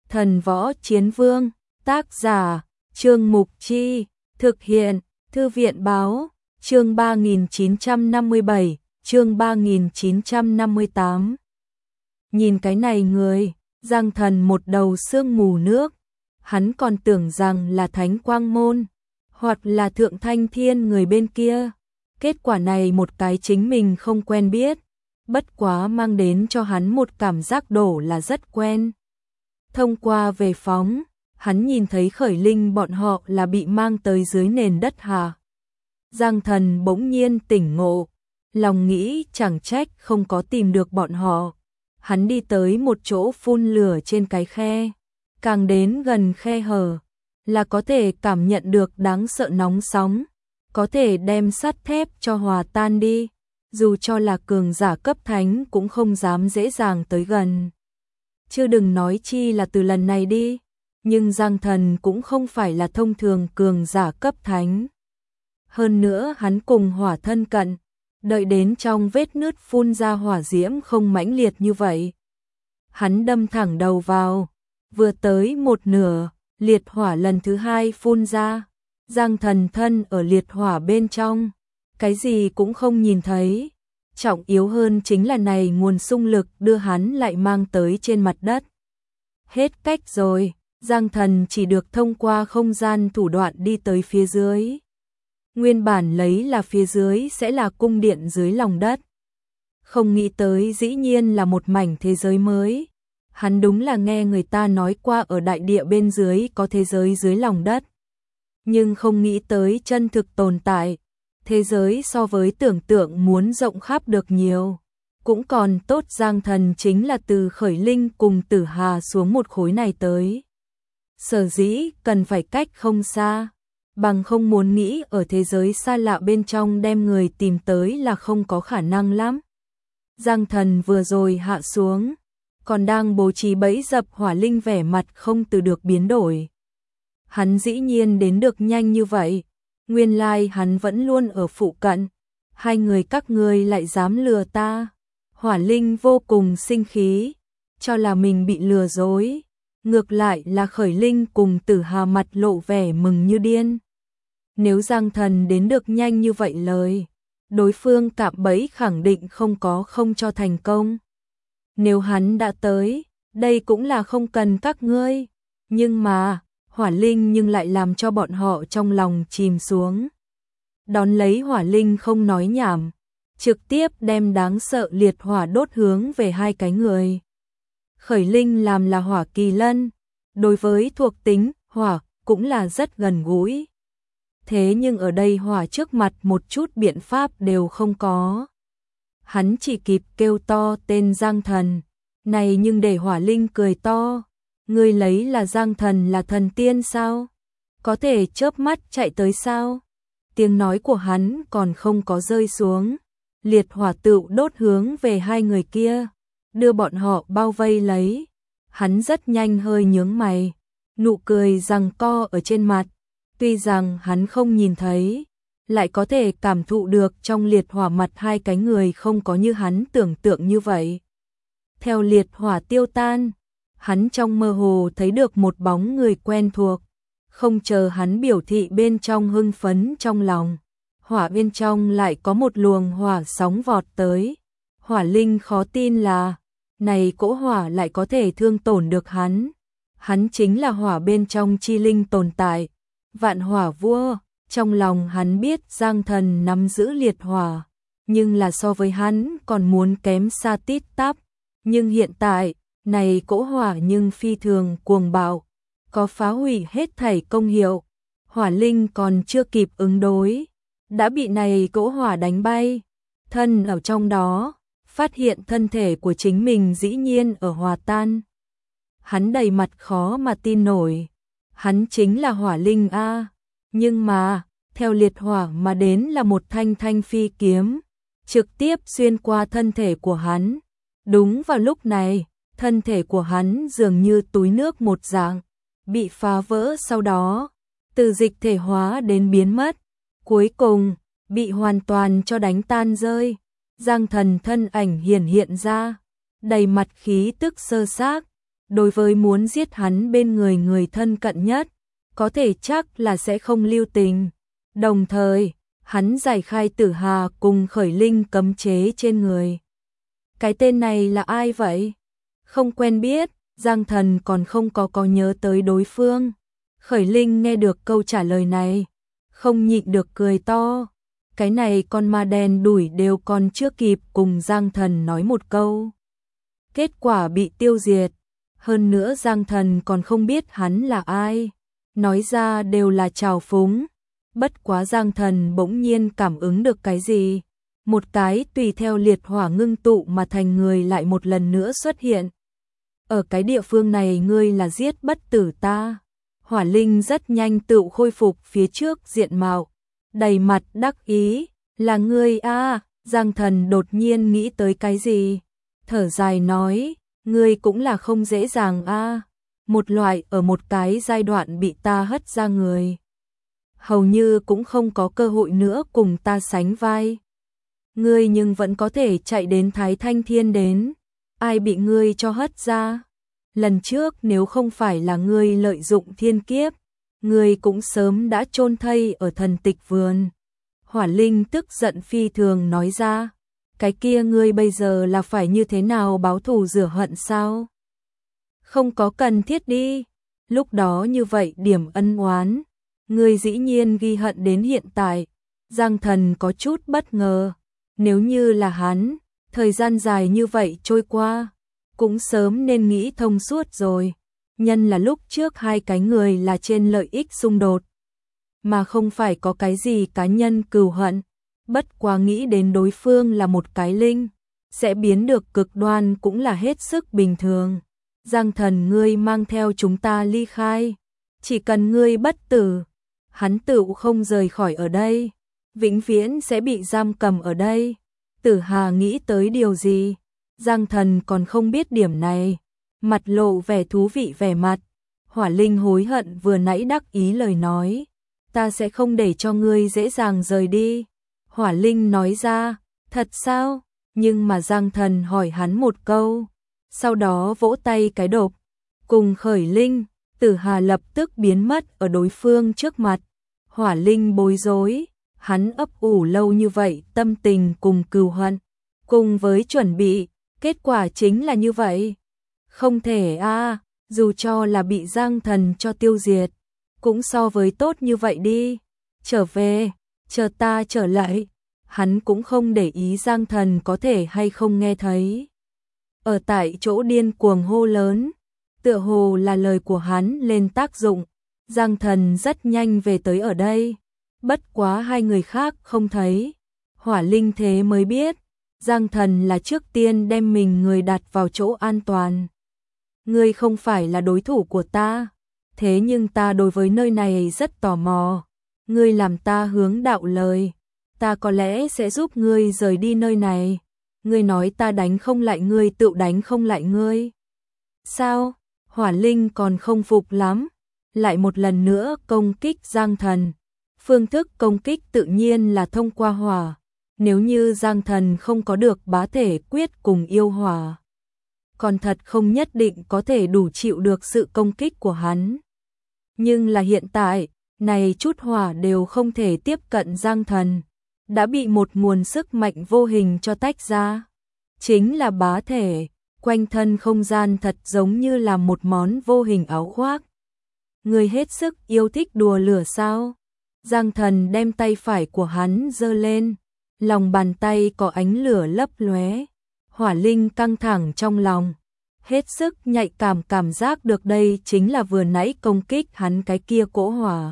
Thần Võ Chiến Vương, tác giả, Trương Mục Chi, thực hiện, Thư viện Báo, chương 3957, chương 3958. Nhìn cái này người, Giang Thần một đầu sương mù nước, hắn còn tưởng rằng là Thánh Quang Môn, hoặc là Thượng Thanh Thiên người bên kia. Kết quả này một cái chính mình không quen biết, bất quá mang đến cho hắn một cảm giác đổ là rất quen. Thông qua về phóng, hắn nhìn thấy Khởi Linh bọn họ là bị mang tới dưới nền đất hà. Giang Thần bỗng nhiên tỉnh ngộ, lòng nghĩ chẳng trách không có tìm được bọn họ. Hắn đi tới một chỗ phun lửa trên cái khe, càng đến gần khe hở là có thể cảm nhận được đáng sợ nóng sóng, có thể đem sắt thép cho hòa tan đi, dù cho là cường giả cấp thánh cũng không dám dễ dàng tới gần. Chưa đừng nói chi là từ lần này đi, nhưng Giang Thần cũng không phải là thông thường cường giả cấp thánh. Hơn nữa hắn cùng hỏa thân cận, đợi đến trong vết nứt phun ra hỏa diễm không mãnh liệt như vậy. Hắn đâm thẳng đầu vào, vừa tới một nửa, liệt hỏa lần thứ hai phun ra. Giang Thần thân ở liệt hỏa bên trong, cái gì cũng không nhìn thấy. Trọng yếu hơn chính là này nguồn xung lực đưa hắn lại mang tới trên mặt đất. Hết cách rồi, Giang Thần chỉ được thông qua không gian thủ đoạn đi tới phía dưới. Nguyên bản lấy là phía dưới sẽ là cung điện dưới lòng đất. Không nghĩ tới dĩ nhiên là một mảnh thế giới mới. Hắn đúng là nghe người ta nói qua ở đại địa bên dưới có thế giới dưới lòng đất. Nhưng không nghĩ tới chân thực tồn tại. Thế giới so với tưởng tượng muốn rộng khắp được nhiều. Cũng còn tốt Giang Thần chính là từ Khởi Linh cùng Tử Hà xuống một khối này tới. Sở dĩ cần phải cách không xa, bằng không muốn nghĩ ở thế giới xa lạ bên trong đem người tìm tới là không có khả năng lắm. Giang Thần vừa rồi hạ xuống, còn đang bố trí bẫy dập hỏa linh vẻ mặt không từ được biến đổi. Hắn dĩ nhiên đến được nhanh như vậy, nguyên lai hắn vẫn luôn ở phụ cận. Hai người các ngươi lại dám lừa ta. Hỏa linh vô cùng sinh khí, cho là mình bị lừa dối. Ngược lại là Khởi Linh cùng Tử Hà mặt lộ vẻ mừng như điên. Nếu Giang Thần đến được nhanh như vậy lời, đối phương cạm bẫy khẳng định không cho thành công. Nếu hắn đã tới, đây cũng là không cần các ngươi. Nhưng mà, hỏa linh nhưng lại làm cho bọn họ trong lòng chìm xuống. Đón lấy hỏa linh không nói nhảm, trực tiếp đem đáng sợ liệt hỏa đốt hướng về hai cái người. Khởi Linh làm là hỏa kỳ lân, đối với thuộc tính hỏa cũng là rất gần gũi. Thế nhưng ở đây hỏa trước mặt một chút biện pháp đều không có. Hắn chỉ kịp kêu to tên Giang Thần, này nhưng để hỏa linh cười to. Ngươi lấy là Giang Thần là thần tiên sao? Có thể chớp mắt chạy tới sao? Tiếng nói của hắn còn không có rơi xuống, liệt hỏa tựu đốt hướng về hai người kia, đưa bọn họ bao vây lấy. Hắn rất nhanh hơi nhướng mày, nụ cười giằng co ở trên mặt, tuy rằng hắn không nhìn thấy, lại có thể cảm thụ được trong liệt hỏa mặt hai cái người không có như hắn tưởng tượng như vậy. Theo liệt hỏa tiêu tan, hắn trong mơ hồ thấy được một bóng người quen thuộc, không chờ hắn biểu thị bên trong hưng phấn trong lòng. Hỏa bên trong lại có một luồng hỏa sóng vọt tới. Hỏa linh khó tin là, này cỗ hỏa lại có thể thương tổn được hắn. Hắn chính là hỏa bên trong chi linh tồn tại, vạn hỏa vua. Trong lòng hắn biết Giang Thần nắm giữ liệt hỏa, nhưng là so với hắn còn muốn kém xa tít tắp. Nhưng hiện tại, này cỗ hỏa nhưng phi thường cuồng bạo, có phá hủy hết thảy công hiệu. Hỏa linh còn chưa kịp ứng đối, đã bị này cỗ hỏa đánh bay. Thân ở trong đó, phát hiện thân thể của chính mình dĩ nhiên ở hòa tan. Hắn đầy mặt khó mà tin nổi, hắn chính là hỏa linh a. Nhưng mà, theo liệt hỏa mà đến là một thanh thanh phi kiếm, trực tiếp xuyên qua thân thể của hắn. Đúng vào lúc này, thân thể của hắn dường như túi nước một dạng, bị phá vỡ sau đó, từ dịch thể hóa đến biến mất, cuối cùng, bị hoàn toàn cho đánh tan rơi. Giang Thần thân ảnh hiển hiện ra, đầy mặt khí tức sơ xác, đối với muốn giết hắn bên người người thân cận nhất, có thể chắc là sẽ không lưu tình. Đồng thời, hắn giải khai Tử Hà cùng Khởi Linh cấm chế trên người. Cái tên này là ai vậy? Không quen biết, Giang Thần còn không có nhớ tới đối phương. Khởi Linh nghe được câu trả lời này, không nhịn được cười to. Cái này con ma đen đuổi đều còn chưa kịp cùng Giang Thần nói một câu. Kết quả bị tiêu diệt. Hơn nữa Giang Thần còn không biết hắn là ai. Nói ra đều là trào phúng. Bất quá Giang Thần bỗng nhiên cảm ứng được cái gì. Một cái tùy theo liệt hỏa ngưng tụ mà thành người lại một lần nữa xuất hiện. Ở cái địa phương này ngươi là giết bất tử ta. Hỏa Linh rất nhanh tự khôi phục phía trước diện mạo. Đầy mặt đắc ý, là ngươi a. Giang Thần đột nhiên nghĩ tới cái gì. Thở dài nói, ngươi cũng là không dễ dàng a. Một loại ở một cái giai đoạn bị ta hất ra người. Hầu như cũng không có cơ hội nữa cùng ta sánh vai. Ngươi nhưng vẫn có thể chạy đến Thái Thanh Thiên đến. Ai bị ngươi cho hất ra? Lần trước nếu không phải là ngươi lợi dụng thiên kiếp, ngươi cũng sớm đã chôn thây ở thần tịch vườn. Hỏa Linh tức giận phi thường nói ra. Cái kia ngươi bây giờ là phải như thế nào báo thù rửa hận sao? Không có cần thiết đi. Lúc đó như vậy điểm ân oán, ngươi dĩ nhiên ghi hận đến hiện tại. Giang Thần có chút bất ngờ. Nếu như là hắn, thời gian dài như vậy trôi qua, cũng sớm nên nghĩ thông suốt rồi. Nhân là lúc trước hai cái người là trên lợi ích xung đột, mà không phải có cái gì cá nhân cừu hận. Bất quá nghĩ đến đối phương là một cái linh, sẽ biến được cực đoan cũng là hết sức bình thường. Giang Thần, ngươi mang theo chúng ta ly khai. Chỉ cần ngươi bất tử, hắn tự không rời khỏi ở đây, vĩnh viễn sẽ bị giam cầm ở đây. Tử Hà nghĩ tới điều gì? Giang Thần còn không biết điểm này. Mặt lộ vẻ thú vị vẻ mặt. Hỏa Linh hối hận vừa nãy đắc ý lời nói. Ta sẽ không để cho ngươi dễ dàng rời đi. Hỏa Linh nói ra. Thật sao? Nhưng mà Giang Thần hỏi hắn một câu. Sau đó vỗ tay cái đột. Cùng Khởi Linh, Tử Hà lập tức biến mất ở đối phương trước mặt. Hỏa Linh bối rối. Hắn ấp ủ lâu như vậy tâm tình cùng cừu hận, cùng với chuẩn bị, kết quả chính là như vậy. Không thể a, dù cho là bị Giang Thần cho tiêu diệt, cũng so với tốt như vậy đi. Trở về, chờ ta trở lại. Hắn cũng không để ý Giang Thần có thể hay không nghe thấy. Ở tại chỗ điên cuồng hô lớn, tựa hồ là lời của hắn lên tác dụng. Giang Thần rất nhanh về tới ở đây. Bất quá hai người khác không thấy. Hỏa Linh thế mới biết, Giang Thần là trước tiên đem mình người đặt vào chỗ an toàn. Ngươi không phải là đối thủ của ta, thế nhưng ta đối với nơi này rất tò mò. Ngươi làm ta hướng đạo lời, ta có lẽ sẽ giúp ngươi rời đi nơi này. Ngươi nói ta đánh không lại ngươi, tự đánh không lại ngươi. Sao? Hỏa Linh còn không phục lắm, lại một lần nữa công kích Giang Thần. Phương thức công kích tự nhiên là thông qua hỏa. Nếu như Giang Thần không có được bá thể quyết cùng yêu hỏa, còn thật không nhất định có thể đủ chịu được sự công kích của hắn. Nhưng là hiện tại, này chút hỏa đều không thể tiếp cận Giang Thần, đã bị một nguồn sức mạnh vô hình cho tách ra. Chính là bá thể, quanh thân không gian thật giống như là một món vô hình áo khoác. Người hết sức yêu thích đùa lửa sao? Giang Thần đem tay phải của hắn giơ lên, lòng bàn tay có ánh lửa lấp lóe. Hỏa Linh căng thẳng trong lòng, hết sức nhạy cảm giác được đây chính là vừa nãy công kích hắn cái kia cỗ hỏa.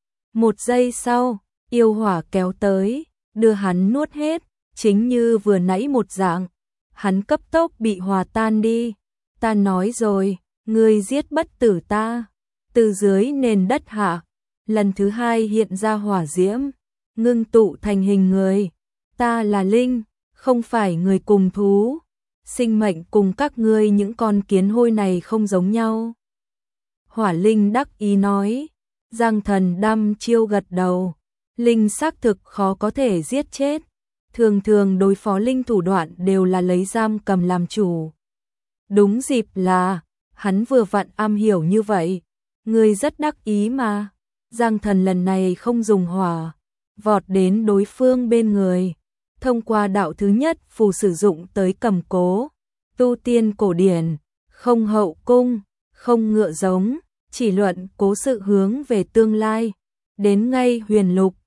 Một giây sau, yêu hỏa kéo tới, đưa hắn nuốt hết, chính như vừa nãy một dạng. Hắn cấp tốc bị hòa tan đi. Ta nói rồi, ngươi giết bất tử ta. Từ dưới nền đất hạ, lần thứ hai hiện ra hỏa diễm, ngưng tụ thành hình người. Ta là linh, không phải người cùng thú. Sinh mệnh cùng các ngươi những con kiến hôi này không giống nhau. Hỏa Linh đắc ý nói. Giang Thần đăm chiêu gật đầu. Linh xác thực khó có thể giết chết. Thường thường đối phó linh thủ đoạn đều là lấy giam cầm làm chủ. Đúng dịp là hắn vừa vặn am hiểu như vậy. Ngươi rất đắc ý mà. Giang Thần lần này không dùng hỏa, vọt đến đối phương bên người. Thông qua đạo thứ nhất phù sử dụng tới cầm cố, tu tiên cổ điển, không hậu cung, không ngựa giống, chỉ luận cố sự hướng về tương lai. Đến ngay huyền lục,